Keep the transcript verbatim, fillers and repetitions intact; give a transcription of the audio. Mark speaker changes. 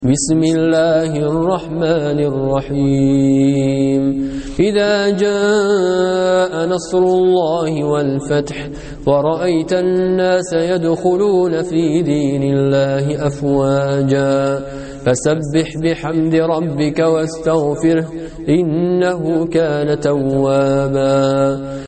Speaker 1: بسم الله الرحمن الرحيم إذا جاء نصر الله والفتح ورأيت الناس يدخلون في دين الله أفواجا فسبح بحمد ربك واستغفره إنه كان توابا